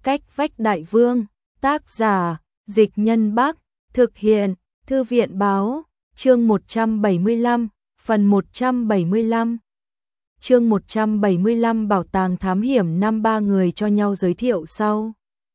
Cách vách đại vương, tác giả, Dịch Nhân Bắc, thực hiện, Thư viện báo, chương 175, phần 175. Chương 175 Bảo tàng thám hiểm năm ba người cho nhau giới thiệu sau.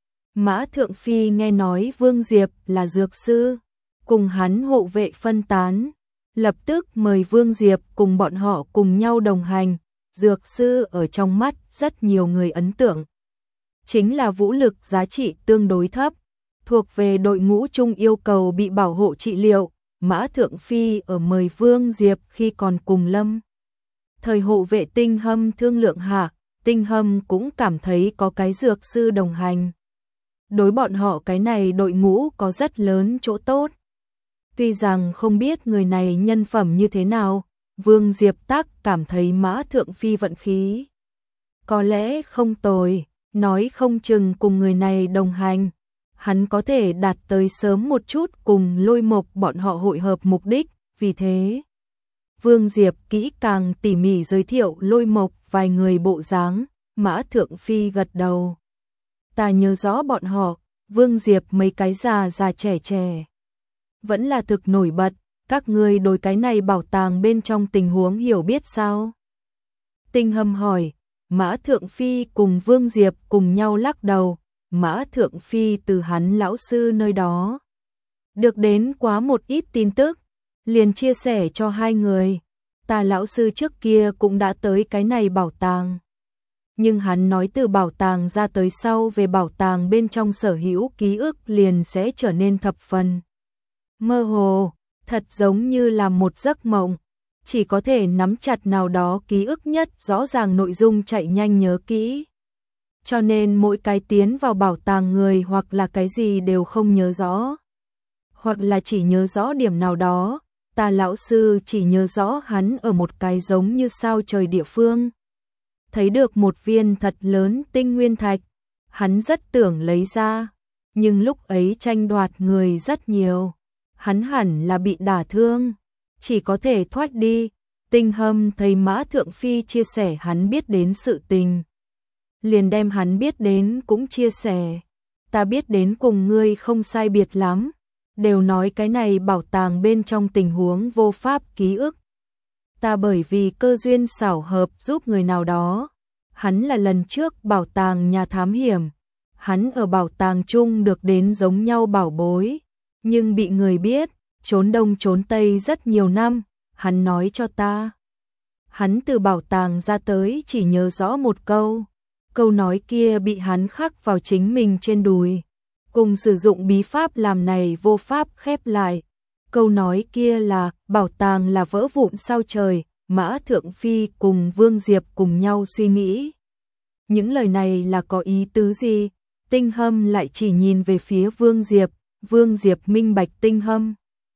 Mã Thượng Phi nghe nói Vương Diệp là dược sư, cùng hắn hộ vệ phân tán, lập tức mời Vương Diệp cùng bọn họ cùng nhau đồng hành. Dược sư ở trong mắt rất nhiều người ấn tượng chính là vũ lực giá trị tương đối thấp, thuộc về đội ngũ chung yêu cầu bị bảo hộ trị liệu. Mã Thượng Phi ở mời Vương Diệp khi còn cùng Lâm thời hộ vệ Tinh Hâm thương lượng hạ, Tinh Hâm cũng cảm thấy có cái dược sư đồng hành, đối bọn họ cái này đội ngũ có rất lớn chỗ tốt. Tuy rằng không biết người này nhân phẩm như thế nào, Vương Diệp Tắc cảm thấy Mã Thượng Phi vận khí có lẽ không tồi, nói không chừng cùng người này đồng hành, hắn có thể đạt tới sớm một chút cùng Lôi Mộc bọn họ hội hợp mục đích. Vì thế, Vương Diệp kỹ càng tỉ mỉ giới thiệu Lôi Mộc vài người bộ dáng. Mã Thượng Phi gật đầu. Ta nhớ rõ bọn họ. Vương Diệp mấy cái già già trẻ trẻ vẫn là thực nổi bật. Các ngươi đối cái này bảo tàng bên trong tình huống hiểu biết sao? Tinh Hâm hỏi. Mã Thượng Phi cùng Vương Diệp cùng nhau lắc đầu. Mã Thượng Phi từ hắn lão sư nơi đó được đến quá một ít tin tức, liền chia sẻ cho hai người. Ta lão sư trước kia cũng đã tới cái này bảo tàng, nhưng hắn nói từ bảo tàng ra tới sau về bảo tàng bên trong sở hữu ký ức liền sẽ trở nên thập phần mơ hồ, thật giống như là một giấc mộng, chỉ có thể nắm chặt nào đó ký ức nhất rõ ràng nội dung chạy nhanh nhớ kỹ. Cho nên mỗi cái tiến vào bảo tàng người hoặc là cái gì đều không nhớ rõ, hoặc là chỉ nhớ rõ điểm nào đó. Ta lão sư chỉ nhớ rõ hắn ở một cái giống như sao trời địa phương thấy được một viên thật lớn tinh nguyên thạch, hắn rất tưởng lấy ra, nhưng lúc ấy tranh đoạt người rất nhiều, hắn hẳn là bị đả thương, chỉ có thể thoát đi. Tinh Hâm thấy Mã Thượng Phi chia sẻ hắn biết đến sự tình, liền đem hắn biết đến cũng chia sẻ. Ta biết đến cùng ngươi không sai biệt lắm, đều nói cái này bảo tàng bên trong tình huống vô pháp ký ức. Ta bởi vì cơ duyên xảo hợp giúp người nào đó, hắn là lần trước bảo tàng nhà thám hiểm, hắn ở bảo tàng chung được đến giống nhau bảo bối, nhưng bị người biết, trốn đông trốn tây rất nhiều năm. Hắn nói cho ta, hắn từ bảo tàng ra tới chỉ nhớ rõ một câu, câu nói kia bị hắn khắc vào chính mình trên đùi, cùng sử dụng bí pháp làm này vô pháp khép lại. Câu nói kia là bảo tàng là vỡ vụn sao trời. Mã Thượng Phi cùng Vương Diệp cùng nhau suy nghĩ, những lời này là có ý tứ gì? Tinh Hâm lại chỉ nhìn về phía Vương Diệp. Vương Diệp minh bạch Tinh Hâm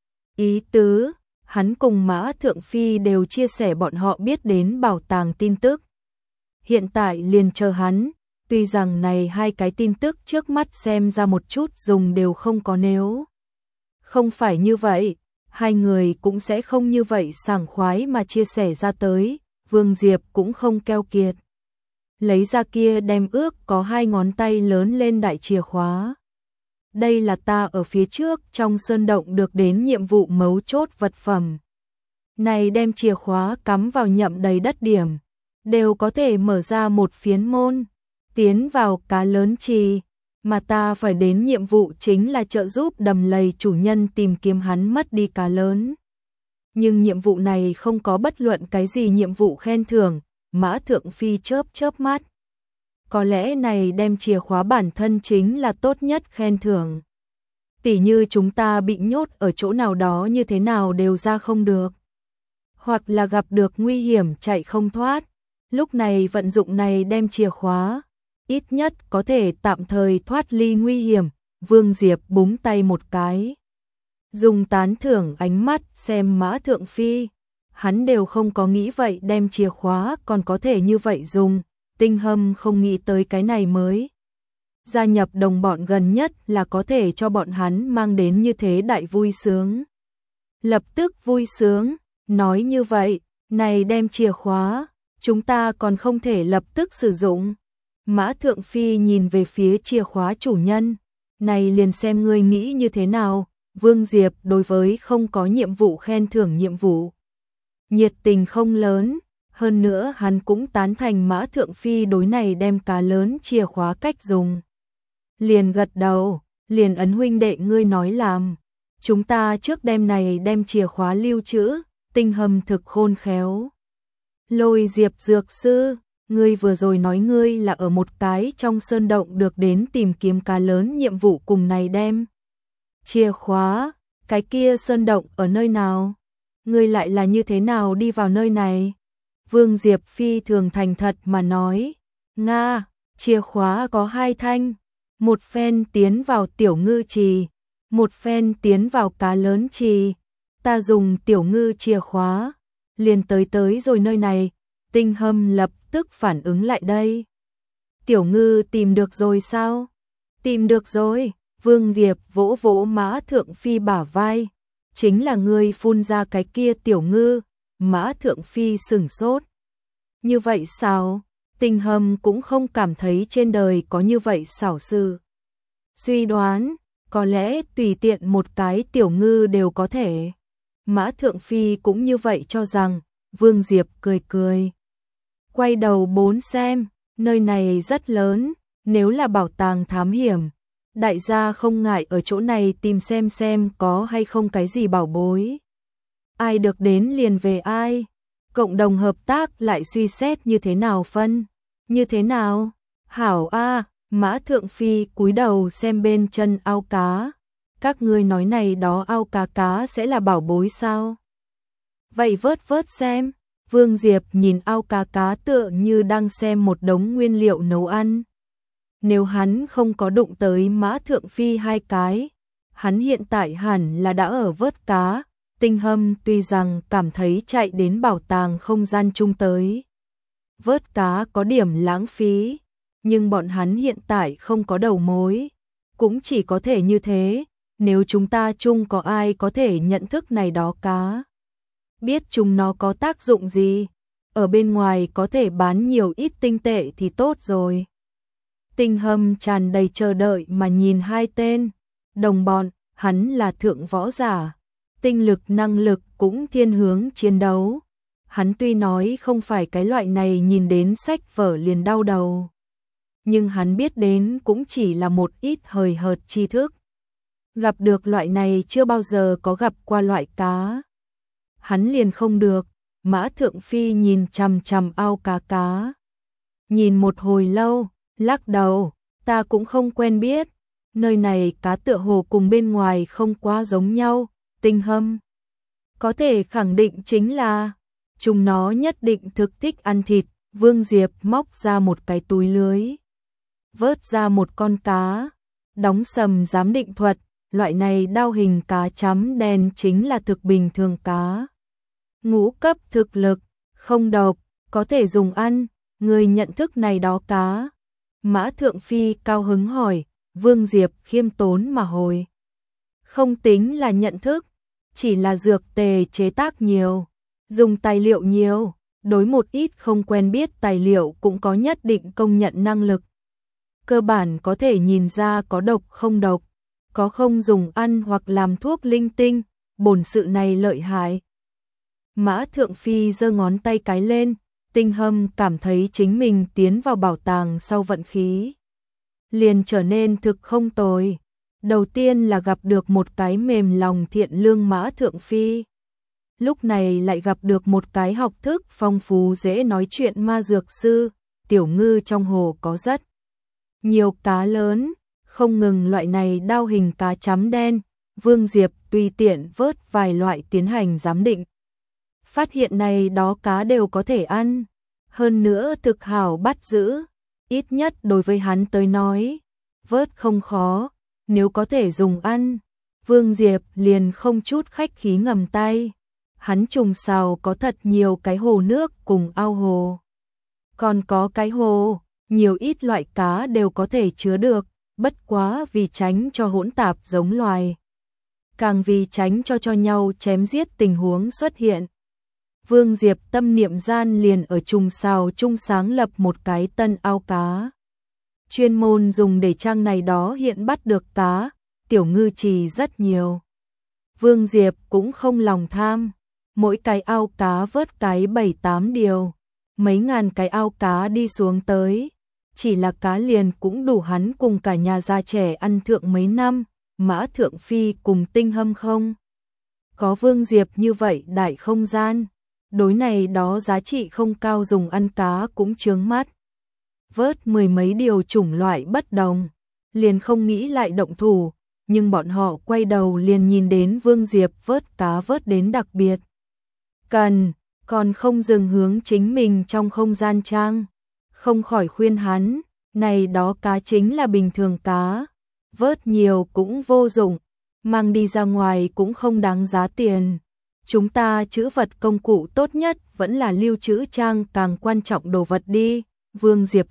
ý tứ, hắn cùng Mã Thượng Phi đều chia sẻ bọn họ biết đến bảo tàng tin tức. Hiện tại liền chờ hắn, tuy rằng này hai cái tin tức trước mắt xem ra một chút dùng đều không có, nếu không phải như vậy, hai người cũng sẽ không như vậy sảng khoái mà chia sẻ ra tới. Vương Diệp cũng không keo kiệt, lấy ra kia đem ước có 2 ngón tay lớn lên đại chìa khóa. Đây là ta ở phía trước trong sơn động được đến nhiệm vụ mấu chốt vật phẩm. Này đem chìa khóa cắm vào nhậm đầy đất điểm, đều có thể mở ra một phiến môn, tiến vào cá lớn trì, mà ta phải đến nhiệm vụ chính là trợ giúp đầm lầy chủ nhân tìm kiếm hắn mất đi cá lớn. Nhưng nhiệm vụ này không có bất luận cái gì nhiệm vụ khen thưởng. Mã Thượng Phi chớp chớp mắt. Có lẽ này đem chìa khóa bản thân chính là tốt nhất khen thưởng. Tỉ như chúng ta bị nhốt ở chỗ nào đó như thế nào đều ra không được, hoặc là gặp được nguy hiểm chạy không thoát, lúc này vận dụng này đem chìa khóa, ít nhất có thể tạm thời thoát ly nguy hiểm. Vương Diệp búng tay một cái, dùng tán thưởng ánh mắt xem Mã Thượng Phi, hắn đều không có nghĩ vậy đem chìa khóa còn có thể như vậy dùng. Tinh Hâm không nghĩ tới cái này mới gia nhập đồng bọn gần nhất là có thể cho bọn hắn mang đến như thế đại vui sướng. Lập tức vui sướng, nói như vậy, này đem chìa khóa, chúng ta còn không thể lập tức sử dụng. Mã Thượng Phi nhìn về phía chìa khóa chủ nhân, này liền xem ngươi nghĩ như thế nào. Vương Diệp đối với không có nhiệm vụ khen thưởng nhiệm vụ, nhiệt tình không lớn, hơn nữa hắn cũng tán thành Mã Thượng Phi đối này đem cá lớn chìa khóa cách dùng. Liền gật đầu, liền ấn huynh đệ ngươi nói làm. Chúng ta trước đêm này đem chìa khóa lưu trữ, Tinh Hâm thực khôn khéo. Lôi Diệp dược sư, ngươi vừa rồi nói ngươi là ở một cái trong sơn động được đến tìm kiếm cá lớn nhiệm vụ cùng này đem chìa khóa, cái kia sơn động ở nơi nào? Ngươi lại là như thế nào đi vào nơi này? Vương Diệp phi thường thành thật mà nói, Nga, chìa khóa có 2 thanh, một phen tiến vào tiểu ngư trì, một phen tiến vào cá lớn trì, ta dùng tiểu ngư chìa khóa, liền tới rồi nơi này. Tinh Hâm lập tức phản ứng lại đây. Tiểu ngư tìm được rồi sao? Tìm được rồi. Vương Diệp vỗ vỗ Mã Thượng Phi bả vai, chính là ngươi phun ra cái kia tiểu ngư. Mã Thượng Phi sửng sốt. Như vậy sao? Tinh Hâm cũng không cảm thấy trên đời có như vậy xảo sự. Suy đoán, có lẽ tùy tiện một cái tiểu ngư đều có thể. Mã Thượng Phi cũng như vậy cho rằng. Vương Diệp cười cười, quay đầu bốn xem, nơi này rất lớn, nếu là bảo tàng thám hiểm, đại gia không ngại ở chỗ này tìm xem có hay không cái gì bảo bối. Ai được đến liền về ai, cộng đồng hợp tác lại suy xét như thế nào phân, như thế nào? Hảo a, Mã Thượng Phi cúi đầu xem bên chân ao cá, các ngươi nói này đó ao cá sẽ là bảo bối sao? Vậy vớt xem. Vương Diệp nhìn ao cá tựa như đang xem một đống nguyên liệu nấu ăn. Nếu hắn không có đụng tới Mã Thượng Phi 2 cái, hắn hiện tại hẳn là đã ở vớt cá. Tinh Hâm tuy rằng cảm thấy chạy đến bảo tàng không gian chung tới vớt cá có điểm lãng phí, nhưng bọn hắn hiện tại không có đầu mối, cũng chỉ có thể như thế. Nếu chúng ta chung có ai có thể nhận thức này đó cá, biết chúng nó có tác dụng gì, ở bên ngoài có thể bán nhiều ít tinh tệ thì tốt rồi. Tinh Hâm tràn đầy chờ đợi mà nhìn 2 tên đồng bọn, hắn là thượng võ giả, tinh lực năng lực cũng thiên hướng chiến đấu. Hắn tuy nói không phải cái loại này nhìn đến sách vở liền đau đầu, nhưng hắn biết đến cũng chỉ là một ít hời hợt tri thức. Gặp được loại này chưa bao giờ có gặp qua loại cá, hắn liền không được. Mã Thượng Phi nhìn chằm chằm ao cá, nhìn một hồi lâu, lắc đầu, ta cũng không quen biết, nơi này cá tựa hồ cùng bên ngoài không quá giống nhau. Tinh Hâm có thể khẳng định chính là chúng nó nhất định thực thích ăn thịt. Vương Diệp móc ra một cái túi lưới, vớt ra một con cá, đóng sầm giám định thuật, loại này đao hình cá chấm đen chính là thực bình thường cá. Ngũ cấp thực lực, không độc, có thể dùng ăn, người nhận thức này đó cá. Mã Thượng Phi cao hứng hỏi. Vương Diệp khiêm tốn mà hồi, không tính là nhận thức, chỉ là dược tề chế tác nhiều, dùng tài liệu nhiều, đối một ít không quen biết tài liệu cũng có nhất định công nhận năng lực. Cơ bản có thể nhìn ra có độc không độc, có không dùng ăn hoặc làm thuốc linh tinh, bổn sự này lợi hại. Mã Thượng Phi giơ ngón tay cái lên. Tinh Hâm cảm thấy chính mình tiến vào bảo tàng sau vận khí liền trở nên thực không tồi. Đầu tiên là gặp được một cái mềm lòng thiện lương Mã Thượng Phi, lúc này lại gặp được một cái học thức phong phú dễ nói chuyện ma dược sư. Tiểu ngư trong hồ có rất nhiều cá lớn, không ngừng loại này đao hình cá chấm đen. Vương Diệp tùy tiện vớt vài loại tiến hành giám định, phát hiện này đó cá đều có thể ăn, hơn nữa thực hảo bắt giữ, ít nhất đối với hắn tới nói, vớt không khó, nếu có thể dùng ăn. Vương Diệp liền không chút khách khí ngầm tay, hắn trùng xào có thật nhiều cái hồ nước cùng ao hồ, còn có cái hồ, nhiều ít loại cá đều có thể chứa được, bất quá vì tránh cho hỗn tạp giống loài, càng vì tránh cho nhau chém giết tình huống xuất hiện. Vương Diệp tâm niệm gian liền ở trùng xào chung sáng lập một cái tân ao cá. chuyên môn dùng để trang này đó hiện bắt được cá, Tiểu Ngư Trì rất nhiều. Vương Diệp cũng không lòng tham, mỗi cái ao cá vớt cái 7-8 điều, mấy ngàn cái ao cá đi xuống tới, chỉ là cá liền cũng đủ hắn cùng cả nhà già trẻ ăn thượng mấy năm, Mã Thượng Phi cùng Tinh Hâm không. Có Vương Diệp như vậy đại không gian, đối này đó giá trị không cao dùng ăn cá cũng chướng mắt. Vớt mười mấy điều chủng loại bất đồng, liền không nghĩ lại động thủ, nhưng bọn họ quay đầu liền nhìn đến Vương Diệp vớt cá vớt đến đặc biệt. Cần, còn không dừng hướng chính mình trong không gian trang, không khỏi khuyên hắn, này đó cá chính là bình thường cá, vớt nhiều cũng vô dụng, mang đi ra ngoài cũng không đáng giá tiền. Chúng ta trữ vật công cụ tốt nhất vẫn là lưu trữ trang càng quan trọng đồ vật đi. Vương Diệp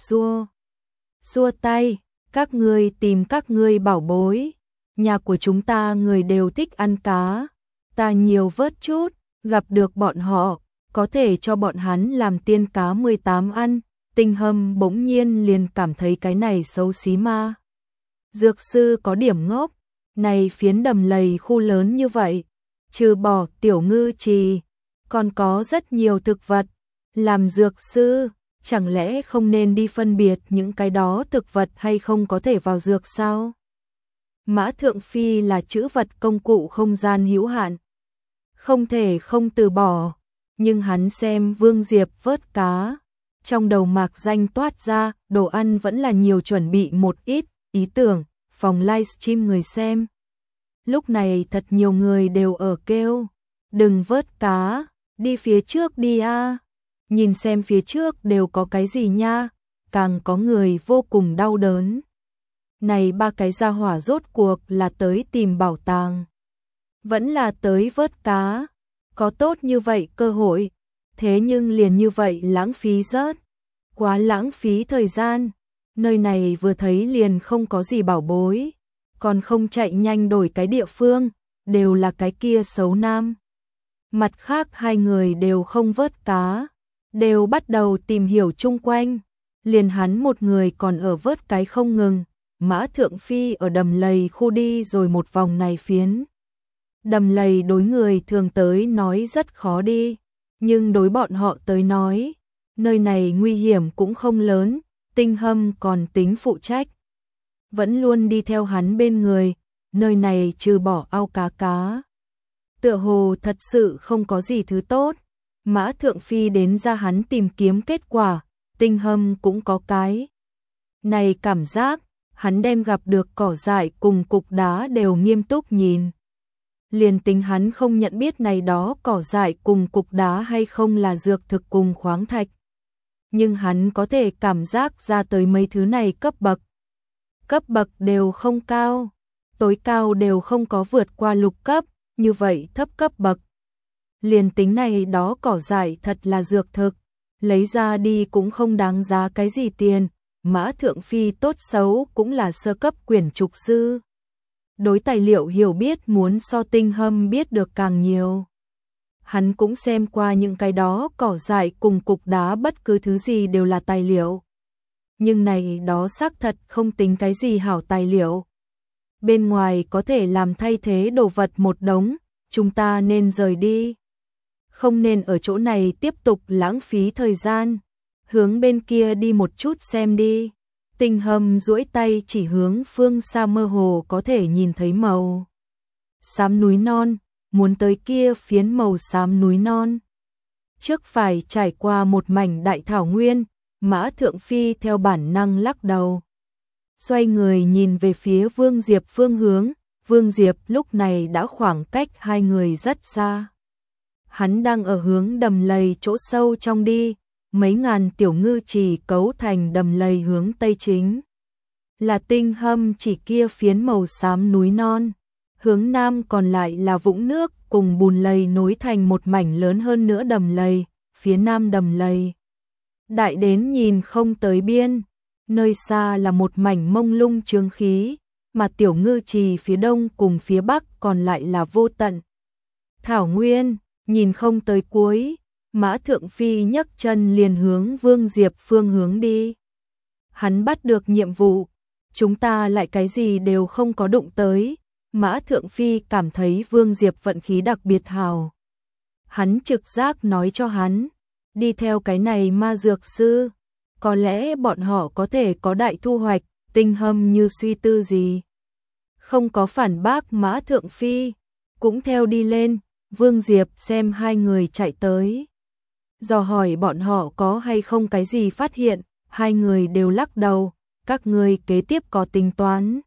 xua tay, các ngươi tìm các ngươi bảo bối, nhà của chúng ta người đều thích ăn cá, ta nhiều vớt chút, gặp được bọn họ, có thể cho bọn hắn làm tiên cá 18 ăn. Tinh Hâm bỗng nhiên liền cảm thấy cái này xấu xí ma. Dược sư có điểm ngốc, này phiến đầm lầy khu lớn như vậy, trừ bỏ Tiểu Ngư Trì, còn có rất nhiều thực vật, làm dược sư, chẳng lẽ không nên đi phân biệt những cái đó thực vật hay không có thể vào dược sao? Mã Thượng Phi là trữ vật công cụ không gian hữu hạn, không thể không từ bỏ, nhưng hắn xem Vương Diệp vớt cá, trong đầu mạc danh toát ra, đồ ăn vẫn là nhiều chuẩn bị một ít, ý tưởng, phòng livestream người xem. Lúc này thật nhiều người đều ở kêu, đừng vớt cá, đi phía trước đi a, nhìn xem phía trước đều có cái gì nha, càng có người vô cùng đau đớn. Này ba cái gia hỏa rốt cuộc là tới tìm bảo tàng, vẫn là tới vớt cá, có tốt như vậy cơ hội, thế nhưng liền như vậy lãng phí rớt, quá lãng phí thời gian, nơi này vừa thấy liền không có gì bảo bối, còn không chạy nhanh đổi cái địa phương, đều là cái kia xấu nam. Mặt khác hai người đều không vớt cá, đều bắt đầu tìm hiểu chung quanh, liền hắn một người còn ở vớt cái không ngừng. Mã Thượng Phi ở đầm lầy khu đi rồi một vòng này phiến. Đầm lầy đối người thường tới nói rất khó đi, nhưng đối bọn họ tới nói, nơi này nguy hiểm cũng không lớn, Tinh Hâm còn tính phụ trách. Vẫn luôn đi theo hắn bên người, nơi này trừ bỏ ao cá. Tựa hồ thật sự không có gì thứ tốt, Mã Thượng Phi đến ra hắn tìm kiếm kết quả, Tinh Hâm cũng có cái. Này cảm giác, hắn đem gặp được cỏ dại cùng cục đá đều nghiêm túc nhìn. Liền tính hắn không nhận biết này đó cỏ dại cùng cục đá hay không là dược thực cùng khoáng thạch. Nhưng hắn có thể cảm giác ra tới mấy thứ này cấp bậc đều không cao, tối cao đều không có vượt qua lục cấp, như vậy thấp cấp bậc. Liền tính này đó cỏ dại thật là dược thực, lấy ra đi cũng không đáng giá cái gì tiền. Mã Thượng Phi tốt xấu cũng là sơ cấp quyển trục sư. Đối tài liệu hiểu biết muốn so Tinh Hâm biết được càng nhiều. Hắn cũng xem qua những cái đó cỏ dại cùng cục đá bất cứ thứ gì đều là tài liệu. Nhưng này đó xác thật không tính cái gì hảo tài liệu. Bên ngoài có thể làm thay thế đồ vật một đống, chúng ta nên rời đi. Không nên ở chỗ này tiếp tục lãng phí thời gian. Hướng bên kia đi một chút xem đi. Tinh Hâm duỗi tay chỉ hướng phương xa mơ hồ có thể nhìn thấy màu xám núi non, muốn tới kia phiến màu xám núi non. Trước phải trải qua một mảnh đại thảo nguyên, Mã Thượng Phi theo bản năng lắc đầu. Xoay người nhìn về phía Vương Diệp phương hướng, Vương Diệp lúc này đã khoảng cách hai người rất xa. Hắn đang ở hướng đầm lầy chỗ sâu trong đi. Mấy ngàn tiểu ngư trì cấu thành đầm lầy hướng tây chính. Là Tinh Hâm chỉ kia phiến màu xám núi non. Hướng nam còn lại là vũng nước cùng bùn lầy nối thành một mảnh lớn hơn nữa đầm lầy, phía nam đầm lầy. Đại đến nhìn không tới biên, nơi xa là một mảnh mông lung chướng khí, mà tiểu ngư trì phía đông cùng phía bắc còn lại là vô tận. Thảo nguyên, nhìn không tới cuối. Mã Thượng Phi nhấc chân liền hướng Vương Diệp phương hướng đi. hắn bắt được nhiệm vụ, chúng ta lại cái gì đều không có đụng tới. Mã Thượng Phi cảm thấy Vương Diệp vận khí đặc biệt hào. Hắn trực giác nói cho hắn, đi theo cái này ma dược sư, có lẽ bọn họ có thể có đại thu hoạch. Tinh Hâm như suy tư gì, không có phản bác Mã Thượng Phi, cũng theo đi lên. Vương Diệp xem hai người chạy tới, dò hỏi bọn họ có hay không cái gì phát hiện, hai người đều lắc đầu. Các ngươi kế tiếp có tính toán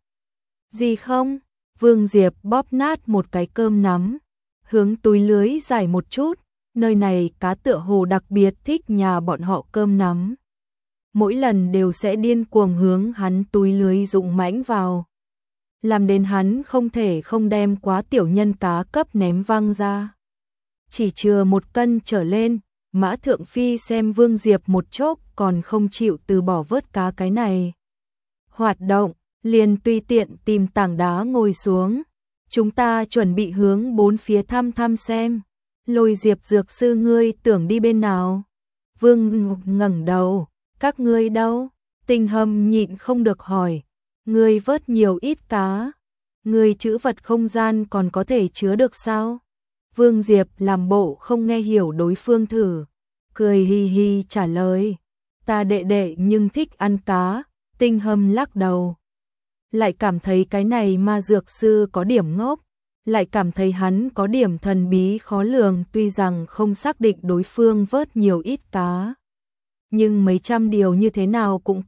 gì không? Vương Diệp bóp nát một cái cơm nắm, hướng túi lưới giải một chút, nơi này cá tựa hồ đặc biệt thích nhà bọn họ cơm nắm. Mỗi lần đều sẽ điên cuồng hướng hắn túi lưới dụng mãnh vào, làm đến hắn không thể không đem quá tiểu nhân cá cấp ném văng ra. Chỉ chừa 1 cân trở lên, Mã Thượng Phi xem Vương Diệp một chốc còn không chịu từ bỏ vớt cá cái này hoạt động, liền tùy tiện tìm tảng đá ngồi xuống. Chúng ta chuẩn bị hướng 4 phía thăm thăm xem. Lôi Diệp dược sư ngươi tưởng đi bên nào? Vương ngẩng đầu, các ngươi đâu? Tinh Hâm nhịn không được hỏi, ngươi vớt nhiều ít cá, ngươi trữ vật không gian còn có thể chứa được sao? Vương Diệp làm bộ không nghe hiểu đối phương thử, cười hi hi trả lời, ta đệ đệ nhưng thích ăn cá. Tinh Hâm lắc đầu, lại cảm thấy cái này ma dược sư có điểm ngốc, lại cảm thấy hắn có điểm thần bí khó lường. Tuy rằng không xác định đối phương vớt nhiều ít cá, nhưng mấy trăm điều như thế nào cũng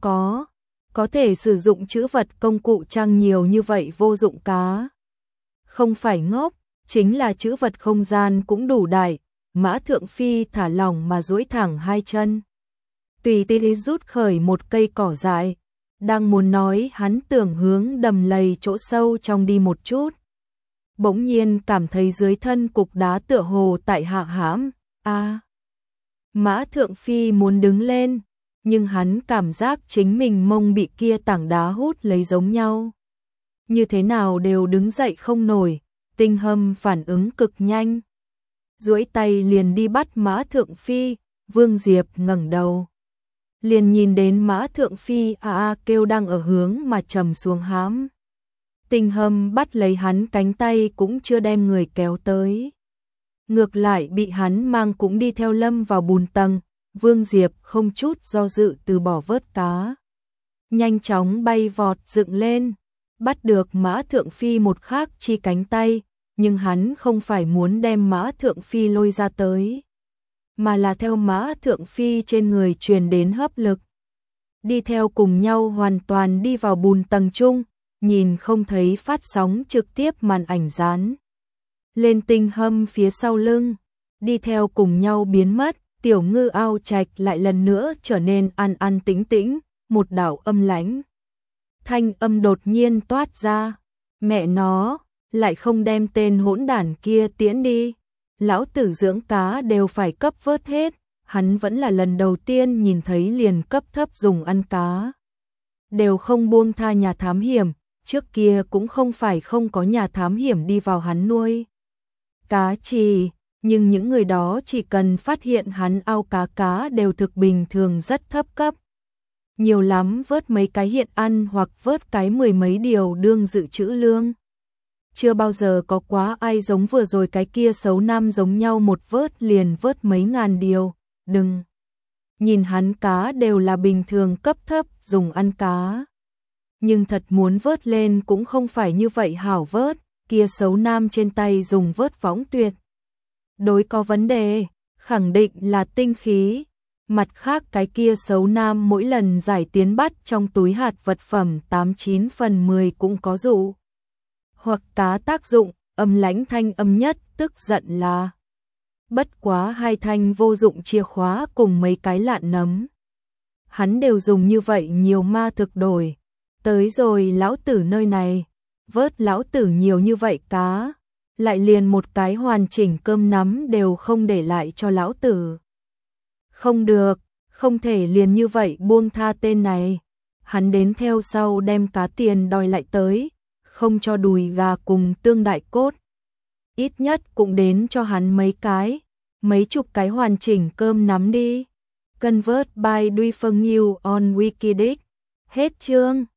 có thể sử dụng trữ vật công cụ trang nhiều như vậy vô dụng cá. Không phải ngốc, chính là trữ vật không gian cũng đủ đại. Mã Thượng Phi thả lỏng mà duỗi thẳng hai chân, tùy tí rút khởi một cây cỏ dại, đang muốn nói hắn tưởng hướng đầm lầy chỗ sâu trong đi một chút. Bỗng nhiên cảm thấy dưới thân cục đá tựa hồ tại hạ hãm. Mã Thượng Phi muốn đứng lên, nhưng hắn cảm giác chính mình mông bị kia tảng đá hút lấy giống nhau, như thế nào đều đứng dậy không nổi. Tinh Hâm phản ứng cực nhanh, duỗi tay liền đi bắt Mã Thượng Phi. Vương Diệp ngẩng đầu, liền nhìn đến Mã Thượng Phi kêu đang ở hướng mà trầm xuống hãm. Tinh Hâm bắt lấy hắn cánh tay cũng chưa đem người kéo tới, ngược lại bị hắn mang cũng đi theo lâm vào bùn tầng. Vương Diệp không chút do dự từ bỏ vớt cá, nhanh chóng bay vọt dựng lên, bắt được Mã Thượng Phi một khác chi cánh tay, nhưng hắn không phải muốn đem Mã Thượng Phi lôi ra tới, mà là theo Mã Thượng Phi trên người truyền đến hấp lực, đi theo cùng nhau hoàn toàn đi vào bùn tầng chung, nhìn không thấy phát sóng trực tiếp màn ảnh dán lên Tinh Hâm phía sau lưng, đi theo cùng nhau biến mất. Tiểu Ngư Ao Trạch lại lần nữa trở nên an an tĩnh tĩnh. Một đạo âm lãnh thanh âm đột nhiên toát ra, mẹ nó, lại không đem tên hỗn đản kia tiễn đi, lão tử dưỡng cá đều phải cấp vớt hết. Hắn vẫn là lần đầu tiên nhìn thấy liền cấp thấp dùng ăn cá đều không buông tha nhà thám hiểm, trước kia cũng không phải không có nhà thám hiểm đi vào hắn nuôi cá trì, nhưng những người đó chỉ cần phát hiện hắn ao cá đều thực bình thường rất thấp cấp, nhiều lắm vớt mấy cái hiện ăn hoặc vớt cái 10 mấy điều đương dự trữ lương. Chưa bao giờ có quá ai giống vừa rồi cái kia xấu nam giống nhau một vớt liền vớt mấy ngàn điều. Đừng nhìn hắn cá đều là bình thường cấp thấp dùng ăn cá, nhưng thật muốn vớt lên cũng không phải như vậy hảo vớt. Kia xấu nam trên tay dùng vớt võng tuyệt đối có vấn đề, khẳng định là tinh khí. Mặt khác cái kia xấu nam mỗi lần giải tiến bắt trong túi hạt vật phẩm 89 phần 10 cũng có dụ hoặc cá tác dụng. Âm lãnh thanh âm nhất tức giận là bất quá 2 thanh vô dụng chìa khóa cùng mấy cái lạn nấm, hắn đều dùng như vậy nhiều ma thực đổi tới rồi lão tử nơi này, vớt lão tử nhiều như vậy cá, lại liền một cái hoàn chỉnh cơm nắm đều không để lại cho lão tử. Không được, không thể liền như vậy buông tha tên này. Hắn đến theo sau đem cá tiền đòi lại tới, không cho đùi gà cùng tương đại cốt, ít nhất cũng đến cho hắn mấy chục cái hoàn chỉnh cơm nắm đi. Convert by Duy Phương Nhiêu on Wikidic. Hết chương.